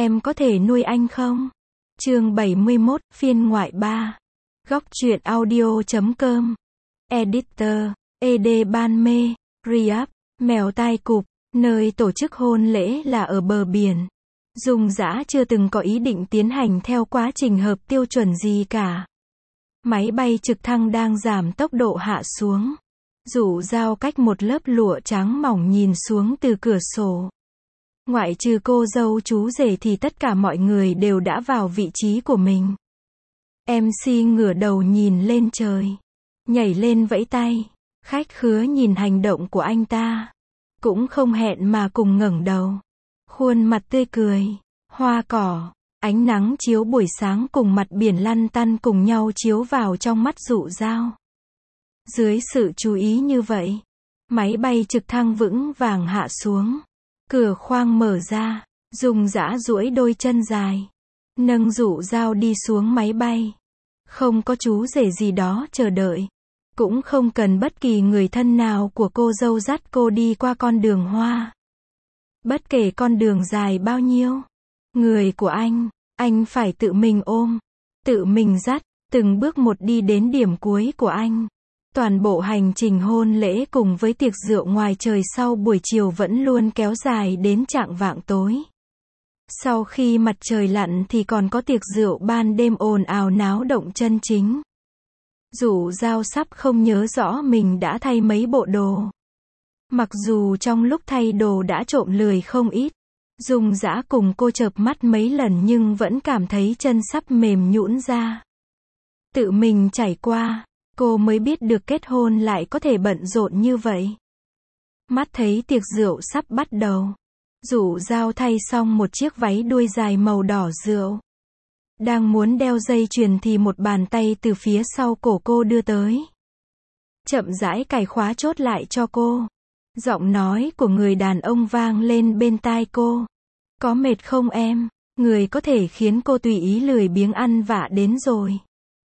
em có thể nuôi anh không? Chương 71, phiên ngoại 3. Góc truyện audio.com. Editor, ED Ban Mê, Riyadh, Mèo tai cụp, nơi tổ chức hôn lễ là ở bờ biển. Dung Dã chưa từng có ý định tiến hành theo quá trình hợp tiêu chuẩn gì cả. Máy bay trực thăng đang giảm tốc độ hạ xuống. Dụ Dao cách một lớp lụa trắng mỏng nhìn xuống từ cửa sổ. Ngoại trừ cô dâu chú rể thì tất cả mọi người đều đã vào vị trí của mình. MC ngửa đầu nhìn lên trời. Nhảy lên vẫy tay. Khách khứa nhìn hành động của anh ta. Cũng không hẹn mà cùng ngẩng đầu. Khuôn mặt tươi cười. Hoa cỏ. Ánh nắng chiếu buổi sáng cùng mặt biển lăn tăn cùng nhau chiếu vào trong mắt Dụ Dao. Dưới sự chú ý như vậy, máy bay trực thăng vững vàng hạ xuống. Cửa khoang mở ra, Dung Dã duỗi đôi chân dài, nâng Dụ Dao đi xuống máy bay. Không có chú rể gì đó chờ đợi, cũng không cần bất kỳ người thân nào của cô dâu dắt cô đi qua con đường hoa. Bất kể con đường dài bao nhiêu, người của anh phải tự mình ôm, tự mình dắt, từng bước một đi đến điểm cuối của anh. Toàn bộ hành trình hôn lễ cùng với tiệc rượu ngoài trời sau buổi chiều vẫn luôn kéo dài đến chạng vạng tối. Sau khi mặt trời lặn thì còn có tiệc rượu ban đêm ồn ào náo động chân chính. Dụ Dao sắp không nhớ rõ mình đã thay mấy bộ đồ. Mặc dù trong lúc thay đồ đã trộm lười không ít. Dung Dã cùng cô chợp mắt mấy lần nhưng vẫn cảm thấy chân sắp mềm nhũn ra. Tự mình trải qua, cô mới biết được kết hôn lại có thể bận rộn như vậy. Mắt thấy tiệc rượu sắp bắt đầu. Dụ Dao thay xong một chiếc váy đuôi dài màu đỏ rượu. Đang muốn đeo dây chuyền thì một bàn tay từ phía sau cổ cô đưa tới. Chậm rãi cài khóa chốt lại cho cô. Giọng nói của người đàn ông vang lên bên tai cô. Có mệt không em? Người có thể khiến cô tùy ý lười biếng ăn vạ đến rồi.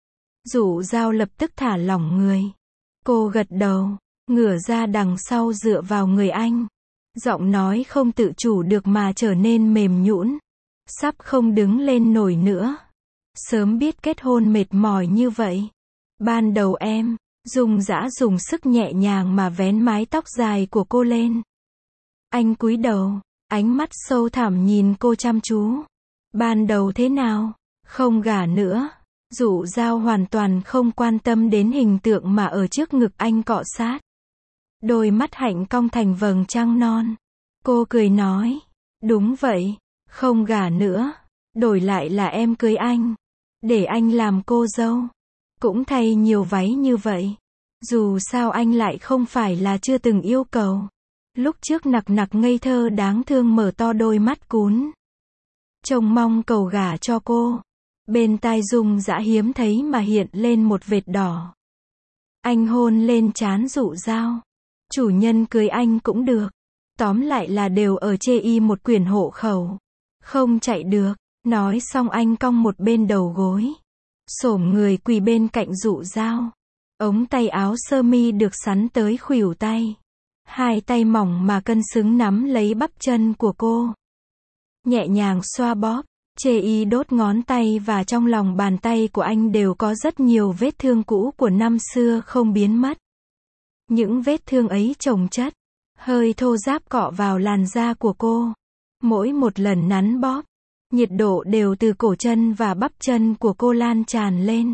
Dụ Dao lập tức thả lỏng người. Cô gật đầu, ngửa ra đằng sau dựa vào người anh. Giọng nói không tự chủ được mà trở nên mềm nhũn. Sắp không đứng lên nổi nữa. Sớm biết kết hôn mệt mỏi như vậy. Ban đầu em, Dung Dã dùng sức nhẹ nhàng mà vén mái tóc dài của cô lên. Anh cúi đầu, ánh mắt sâu thẳm nhìn cô chăm chú. Ban đầu thế nào? Không gả nữa. Dụ Dao hoàn toàn không quan tâm đến hình tượng mà ở trước ngực anh cọ sát. Đôi mắt hạnh cong thành vầng trăng non. Cô cười nói. Đúng vậy, không gả nữa. Đổi lại là em cưới anh. Để anh làm cô dâu. Cũng thay nhiều váy như vậy. Dù sao anh lại không phải là chưa từng yêu cầu. Lúc trước nặc ngây thơ đáng thương mở to đôi mắt cún. Trông mong cầu gả cho cô. Bên tai Dung Dã hiếm thấy mà hiện lên một vệt đỏ. Anh hôn lên trán Dụ Dao. Chủ nhân cưới anh cũng được. Tóm lại là đều ở chê y một quyển hộ khẩu. Không chạy được. Nói xong anh cong một bên đầu gối. Xổm người quỳ bên cạnh Dụ Dao. Ống tay áo sơ mi được sắn tới khuỷu tay. Hai tay mỏng mà cân xứng nắm lấy bắp chân của cô. Nhẹ nhàng xoa bóp. Chê y đốt ngón tay và trong lòng bàn tay của anh đều có rất nhiều vết thương cũ của năm xưa không biến mất. Những vết thương ấy chồng chất, hơi thô ráp cọ vào làn da của cô. Mỗi một lần nắn bóp, nhiệt độ đều từ cổ chân và bắp chân của cô lan tràn lên.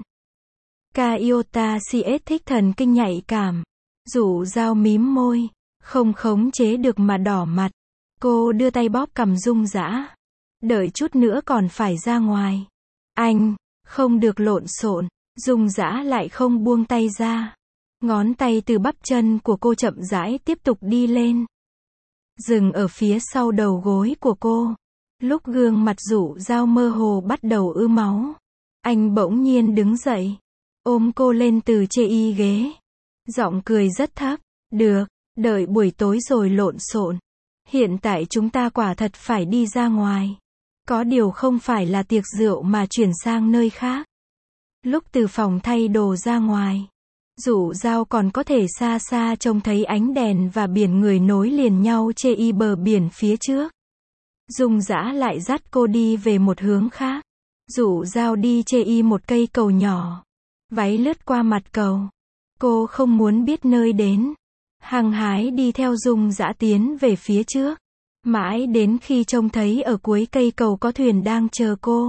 Kaiota CS thích thần kinh nhạy cảm. Dụ Dao mím môi, không khống chế được mà đỏ mặt. Cô đưa tay bóp cằm Dung Dã. Đợi chút nữa còn phải ra ngoài. Anh, không được lộn xộn. Dung Dã lại không buông tay ra. Ngón tay từ bắp chân của cô chậm rãi tiếp tục đi lên. Dừng ở phía sau đầu gối của cô. Lúc gương mặt Dụ Dao mơ hồ bắt đầu ứ máu. Anh bỗng nhiên đứng dậy. Ôm cô lên từ chê y ghế. Giọng cười rất thấp. Được, đợi buổi tối rồi lộn xộn. Hiện tại chúng ta quả thật phải đi ra ngoài. Có điều không phải là tiệc rượu mà chuyển sang nơi khác. Lúc từ phòng thay đồ ra ngoài, Dụ Dao còn có thể xa xa trông thấy ánh đèn và biển người nối liền nhau chê y bờ biển phía trước. Dung Dã lại dắt cô đi về một hướng khác. Dụ Dao đi chê y một cây cầu nhỏ. Váy lướt qua mặt cầu. Cô không muốn biết nơi đến. Hăng hái đi theo Dung Dã tiến về phía trước. Mãi đến khi trông thấy ở cuối cây cầu có thuyền đang chờ cô.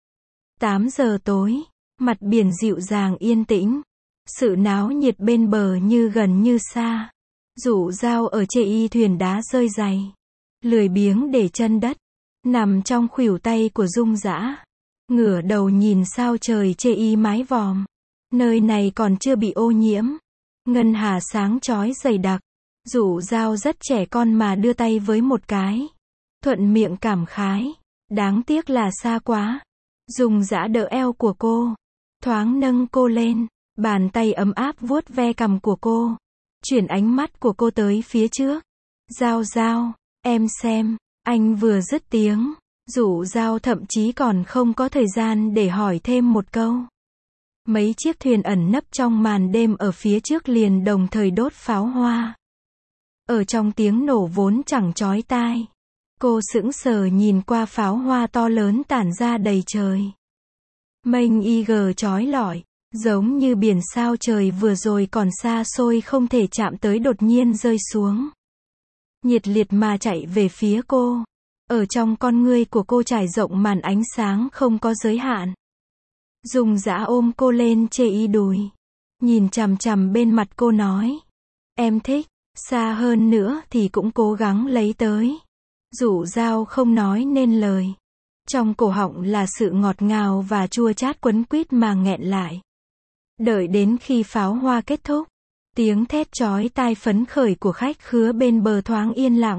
8 giờ tối. Mặt biển dịu dàng yên tĩnh. Sự náo nhiệt bên bờ như gần như xa. Dụ Dao ở chê y thuyền đá rơi dày. Lười biếng để chân đất. Nằm trong khuỷu tay của Dung Dã. Ngửa đầu nhìn sao trời chê y mái vòm. Nơi này còn chưa bị ô nhiễm. Ngân hà sáng chói dày đặc. Dụ Dao rất trẻ con mà đưa tay với một cái. Thuận miệng cảm khái. Đáng tiếc là xa quá. Dung Dã đỡ eo của cô. Thoáng nâng cô lên. Bàn tay ấm áp vuốt ve cằm của cô. Chuyển ánh mắt của cô tới phía trước. Dao Dao, em xem. Anh vừa dứt tiếng. Dụ Dao thậm chí còn không có thời gian để hỏi thêm một câu. Mấy chiếc thuyền ẩn nấp trong màn đêm ở phía trước liền đồng thời đốt pháo hoa. Ở trong tiếng nổ vốn chẳng chói tai. Cô sững sờ nhìn qua pháo hoa to lớn tản ra đầy trời. Mênh IG chói lọi, giống như biển sao trời vừa rồi còn xa xôi không thể chạm tới đột nhiên rơi xuống. Nhiệt liệt mà chạy về phía cô. Ở trong con ngươi của cô trải rộng màn ánh sáng không có giới hạn. Dung Dã ôm cô lên chê y đùi. Nhìn chằm chằm bên mặt cô nói. Em thích, xa hơn nữa thì cũng cố gắng lấy tới. Dụ Dao không nói nên lời. Trong cổ họng là sự ngọt ngào và chua chát quấn quýt mà nghẹn lại. Đợi đến khi pháo hoa kết thúc. Tiếng thét chói tai phấn khởi của khách khứa bên bờ thoáng yên lặng.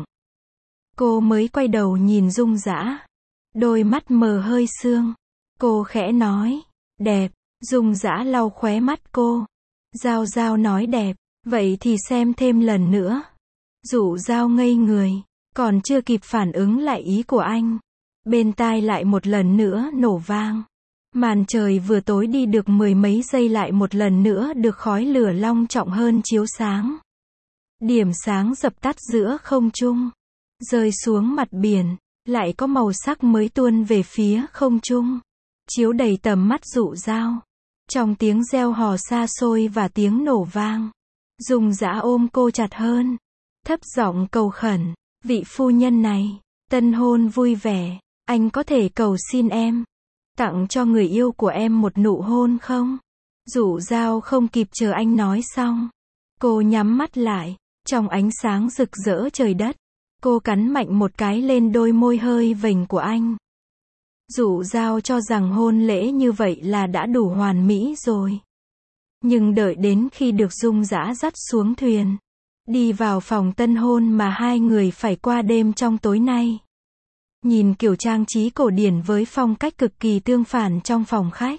Cô mới quay đầu nhìn Dung Dã. Đôi mắt mờ hơi sương. Cô khẽ nói. Đẹp. Dung Dã lau khóe mắt cô. Dao Dao nói đẹp. Vậy thì xem thêm lần nữa. Dụ Dao ngây người. Còn chưa kịp phản ứng lại ý của anh. Bên tai lại một lần nữa nổ vang. Màn trời vừa tối đi được mười mấy giây lại một lần nữa được khói lửa long trọng hơn chiếu sáng. Điểm sáng dập tắt giữa không trung. Rơi xuống mặt biển. Lại có màu sắc mới tuôn về phía không trung. Chiếu đầy tầm mắt Dụ Dao. Trong tiếng reo hò xa xôi và tiếng nổ vang. Dung Dã ôm cô chặt hơn. Thấp giọng cầu khẩn. Vị phu nhân này. Tân hôn vui vẻ. Anh có thể cầu xin em. Tặng cho người yêu của em một nụ hôn không? Dụ Dao không kịp chờ anh nói xong. Cô nhắm mắt lại. Trong ánh sáng rực rỡ trời đất. Cô cắn mạnh một cái lên đôi môi hơi vểnh của anh. Dụ Dao cho rằng hôn lễ như vậy là đã đủ hoàn mỹ rồi. Nhưng đợi đến khi được Dung Dã dắt xuống thuyền. Đi vào phòng tân hôn mà hai người phải qua đêm trong tối nay. Nhìn kiểu trang trí cổ điển với phong cách cực kỳ tương phản trong phòng khách.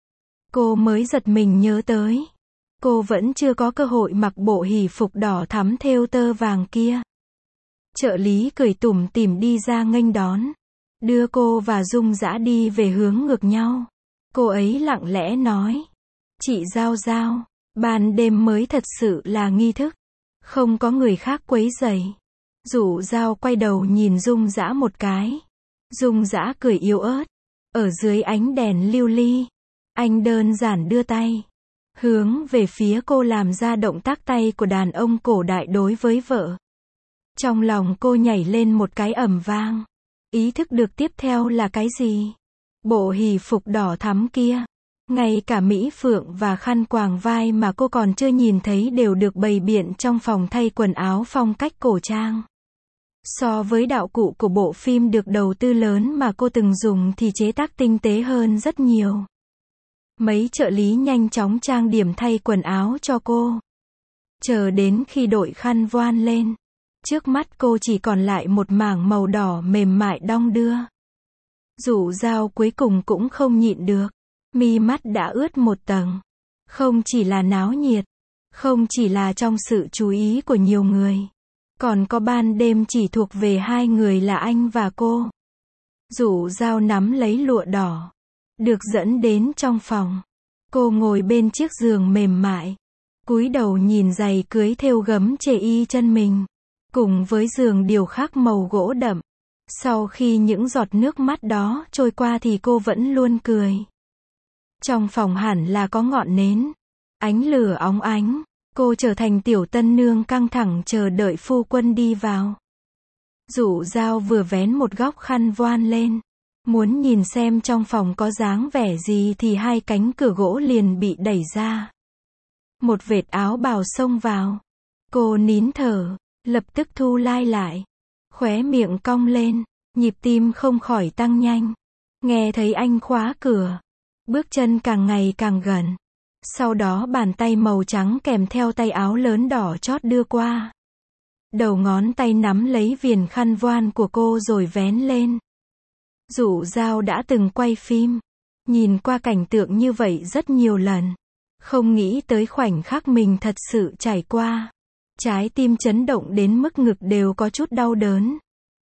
Cô mới giật mình nhớ tới. Cô vẫn chưa có cơ hội mặc bộ hỷ phục đỏ thắm thêu tơ vàng kia. Trợ lý cười tủm tỉm đi ra nghênh đón. Đưa cô và Dung Dã đi về hướng ngược nhau. Cô ấy lặng lẽ nói. Chị Dao Dao, ban đêm mới thật sự là nghi thức. Không có người khác quấy rầy. Dụ Dao quay đầu nhìn Dung Dã một cái. Dung Dã cười yếu ớt. Ở dưới ánh đèn lưu ly. Anh đơn giản đưa tay. Hướng về phía cô làm ra động tác tay của đàn ông cổ đại đối với vợ. Trong lòng cô nhảy lên một cái ầm vang. Ý thức được tiếp theo là cái gì? Bộ hỷ phục đỏ thắm kia. Ngay cả mỹ phượng và khăn quàng vai mà cô còn chưa nhìn thấy đều được bày biện trong phòng thay quần áo phong cách cổ trang. So với đạo cụ của bộ phim được đầu tư lớn mà cô từng dùng thì chế tác tinh tế hơn rất nhiều. Mấy trợ lý nhanh chóng trang điểm thay quần áo cho cô. Chờ đến khi đội khăn voan lên. Trước mắt cô chỉ còn lại một mảng màu đỏ mềm mại đong đưa. Dụ Dao cuối cùng cũng không nhịn được. Mi mắt đã ướt một tầng. Không chỉ là náo nhiệt. Không chỉ là trong sự chú ý của nhiều người. Còn có ban đêm chỉ thuộc về hai người là anh và cô. Dụ Dao nắm lấy lụa đỏ. Được dẫn đến trong phòng. Cô ngồi bên chiếc giường mềm mại. Cúi đầu nhìn giày cưới thêu gấm chê y chân mình. Cùng với giường điêu khắc màu gỗ đậm. Sau khi những giọt nước mắt đó trôi qua thì cô vẫn luôn cười. Trong phòng hẳn là có ngọn nến, ánh lửa óng ánh, cô trở thành tiểu tân nương căng thẳng chờ đợi phu quân đi vào. Dụ Dao vừa vén một góc khăn voan lên, muốn nhìn xem trong phòng có dáng vẻ gì thì hai cánh cửa gỗ liền bị đẩy ra. Một vệt áo bào xông vào. Cô nín thở, lập tức thu lai lại. Khóe miệng cong lên, nhịp tim không khỏi tăng nhanh. Nghe thấy anh khóa cửa. Bước chân càng ngày càng gần. Sau đó bàn tay màu trắng kèm theo tay áo lớn đỏ chót đưa qua. Đầu ngón tay nắm lấy viền khăn voan của cô rồi vén lên. Dụ Dao đã từng quay phim, nhìn qua cảnh tượng như vậy rất nhiều lần. Không nghĩ tới khoảnh khắc mình thật sự trải qua. Trái tim chấn động đến mức ngực đều có chút đau đớn.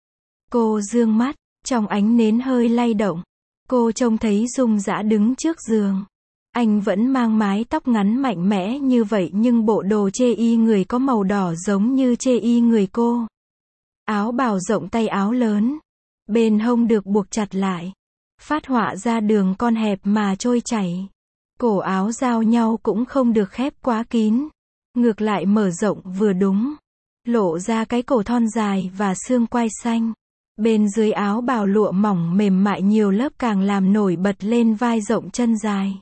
Cô dương mắt, trong ánh nến hơi lay động. Cô trông thấy Dung Dã đứng trước giường. Anh vẫn mang mái tóc ngắn mạnh mẽ như vậy nhưng bộ đồ chê y người có màu đỏ giống như chê y người cô. Áo bào rộng tay áo lớn. Bên hông được buộc chặt lại. Phát họa ra đường con hẹp mà trôi chảy. Cổ áo giao nhau cũng không được khép quá kín. Ngược lại mở rộng vừa đúng. Lộ ra cái cổ thon dài và xương quai xanh. Bên dưới áo bào lụa mỏng mềm mại nhiều lớp càng làm nổi bật lên vai rộng chân dài.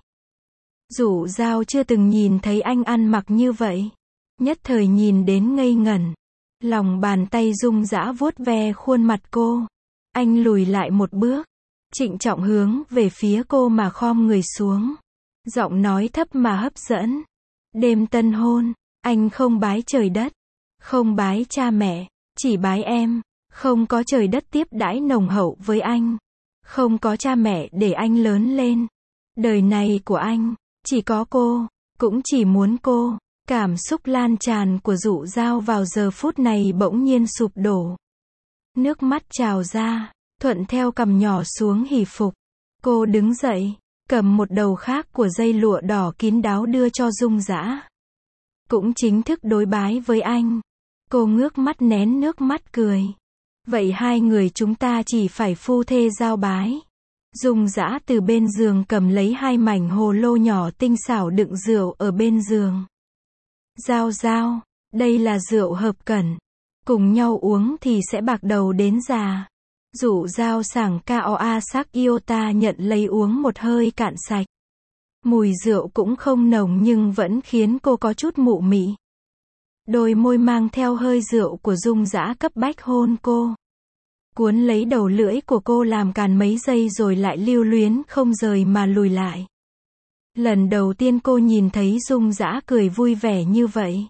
Dụ Dao chưa từng nhìn thấy anh ăn mặc như vậy. Nhất thời nhìn đến ngây ngẩn. Lòng bàn tay Dung Dã vuốt ve khuôn mặt cô. Anh lùi lại một bước. Trịnh trọng hướng về phía cô mà khom người xuống. Giọng nói thấp mà hấp dẫn. Đêm tân hôn, anh không bái trời đất. Không bái cha mẹ, chỉ bái em. Không có trời đất tiếp đãi nồng hậu với anh. Không có cha mẹ để anh lớn lên. Đời này của anh, chỉ có cô, cũng chỉ muốn cô. Cảm xúc lan tràn của Dụ Dao vào giờ phút này bỗng nhiên sụp đổ. Nước mắt trào ra, thuận theo cằm nhỏ xuống hỉ phục. Cô đứng dậy, cầm một đầu khác của dây lụa đỏ kín đáo đưa cho Dung Dã. Cũng chính thức đối bái với anh. Cô ngước mắt nén nước mắt cười. Vậy hai người chúng ta chỉ phải phu thê giao bái. Dung Dã từ bên giường cầm lấy hai mảnh hồ lô nhỏ tinh xảo đựng rượu ở bên giường. Dao Dao, đây là rượu hợp cẩn. Cùng nhau uống thì sẽ bạc đầu đến già. Dụ Dao sảng Koa sắc Iota nhận lấy uống một hơi cạn sạch. Mùi rượu cũng không nồng nhưng vẫn khiến cô có chút mụ mị. Đôi môi mang theo hơi rượu của Dung Dã cấp bách hôn cô. Cuốn lấy đầu lưỡi của cô làm càn mấy giây rồi lại lưu luyến không rời mà lùi lại. Lần đầu tiên cô nhìn thấy Dung Dã cười vui vẻ như vậy.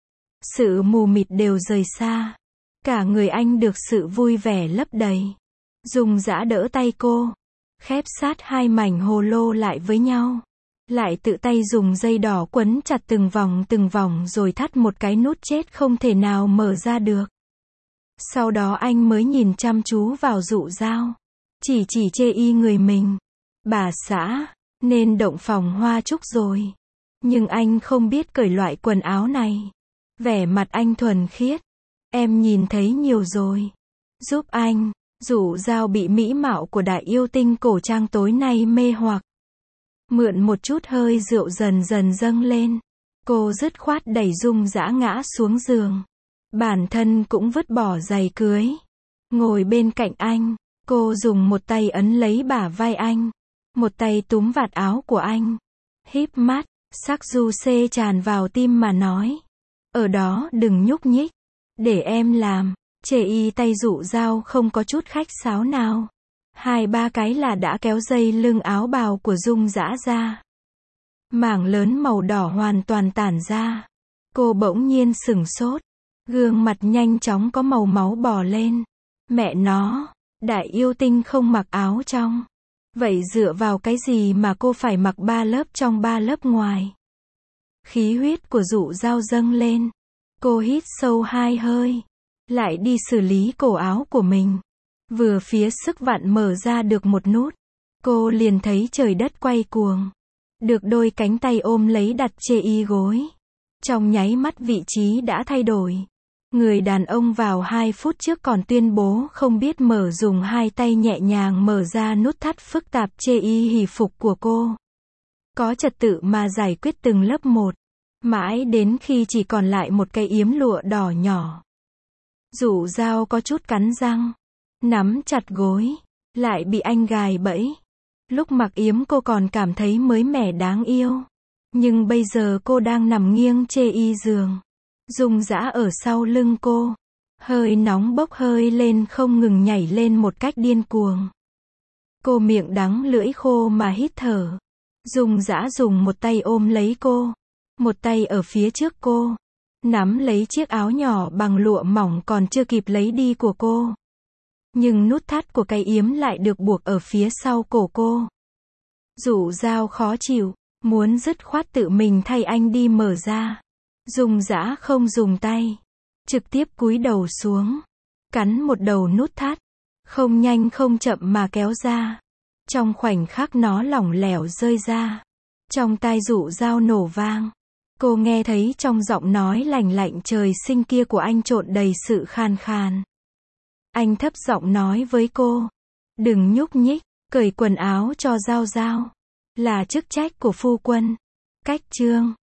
Sự mù mịt đều rời xa. Cả người anh được sự vui vẻ lấp đầy. Dung Dã đỡ tay cô. Khép sát hai mảnh hồ lô lại với nhau. Lại tự tay dùng dây đỏ quấn chặt từng vòng rồi thắt một cái nút chết không thể nào mở ra được. Sau đó anh mới nhìn chăm chú vào Dụ Dao. Chỉ chê y người mình. Bà xã, nên động phòng hoa trúc rồi. Nhưng anh không biết cởi loại quần áo này. Vẻ mặt anh thuần khiết. Em nhìn thấy nhiều rồi. Giúp anh. Dụ Dao bị mỹ mạo của đại yêu tinh cổ trang tối nay mê hoặc. Mượn một chút hơi rượu dần dần dâng lên. Cô dứt khoát đẩy Dung Dã ngã xuống giường. Bản thân cũng vứt bỏ giày cưới. Ngồi bên cạnh anh. Cô dùng một tay ấn lấy bả vai anh. Một tay túm vạt áo của anh. Híp mắt, sắc du xê tràn vào tim mà nói. Ở đó đừng nhúc nhích. Để em làm. Chê y tay Dụ Dao không có chút khách sáo nào. 2-3 cái là đã kéo dây lưng áo bào của Dung Dã ra. Mảng lớn màu đỏ hoàn toàn tản ra. Cô bỗng nhiên sửng sốt. Gương mặt nhanh chóng có màu máu bò lên. Mẹ nó, đại yêu tinh không mặc áo trong. Vậy dựa vào cái gì mà cô phải mặc 3 lớp trong 3 lớp ngoài? Khí huyết của Dụ Dao dâng lên. Cô hít sâu 2 hơi. Lại đi xử lý cổ áo của mình. Vừa phía sức vặn mở ra được một nút. Cô liền thấy trời đất quay cuồng. Được đôi cánh tay ôm lấy đặt chê y gối. Trong nháy mắt vị trí đã thay đổi. Người đàn ông vào 2 phút trước còn tuyên bố không biết mở, dùng hai tay nhẹ nhàng mở ra nút thắt phức tạp chê y hỷ phục của cô. Có trật tự mà giải quyết từng lớp một. Mãi đến khi chỉ còn lại một cây yếm lụa đỏ nhỏ. Dụ Dao có chút cắn răng. Nắm chặt gối. Lại bị anh gài bẫy. Lúc mặc yếm cô còn cảm thấy mới mẻ đáng yêu. Nhưng bây giờ cô đang nằm nghiêng chê y giường. Dung Dã ở sau lưng cô. Hơi nóng bốc hơi lên không ngừng nhảy lên một cách điên cuồng. Cô miệng đắng lưỡi khô mà hít thở. Dung Dã dùng một tay ôm lấy cô. Một tay ở phía trước cô. Nắm lấy chiếc áo nhỏ bằng lụa mỏng còn chưa kịp lấy đi của cô. Nhưng nút thắt của cây yếm lại được buộc ở phía sau cổ cô. Dụ Dao khó chịu. Muốn dứt khoát tự mình thay anh đi mở ra. Dung Dã không dùng tay. Trực tiếp cúi đầu xuống. Cắn một đầu nút thắt. Không nhanh không chậm mà kéo ra. Trong khoảnh khắc nó lỏng lẻo rơi ra. Trong tai Dụ Dao nổ vang. Cô nghe thấy trong giọng nói lành lạnh trời sinh kia của anh trộn đầy sự khàn khàn. Anh thấp giọng nói với cô. Đừng nhúc nhích, cởi quần áo cho Dao Dao. Là chức trách của phu quân. Cách chương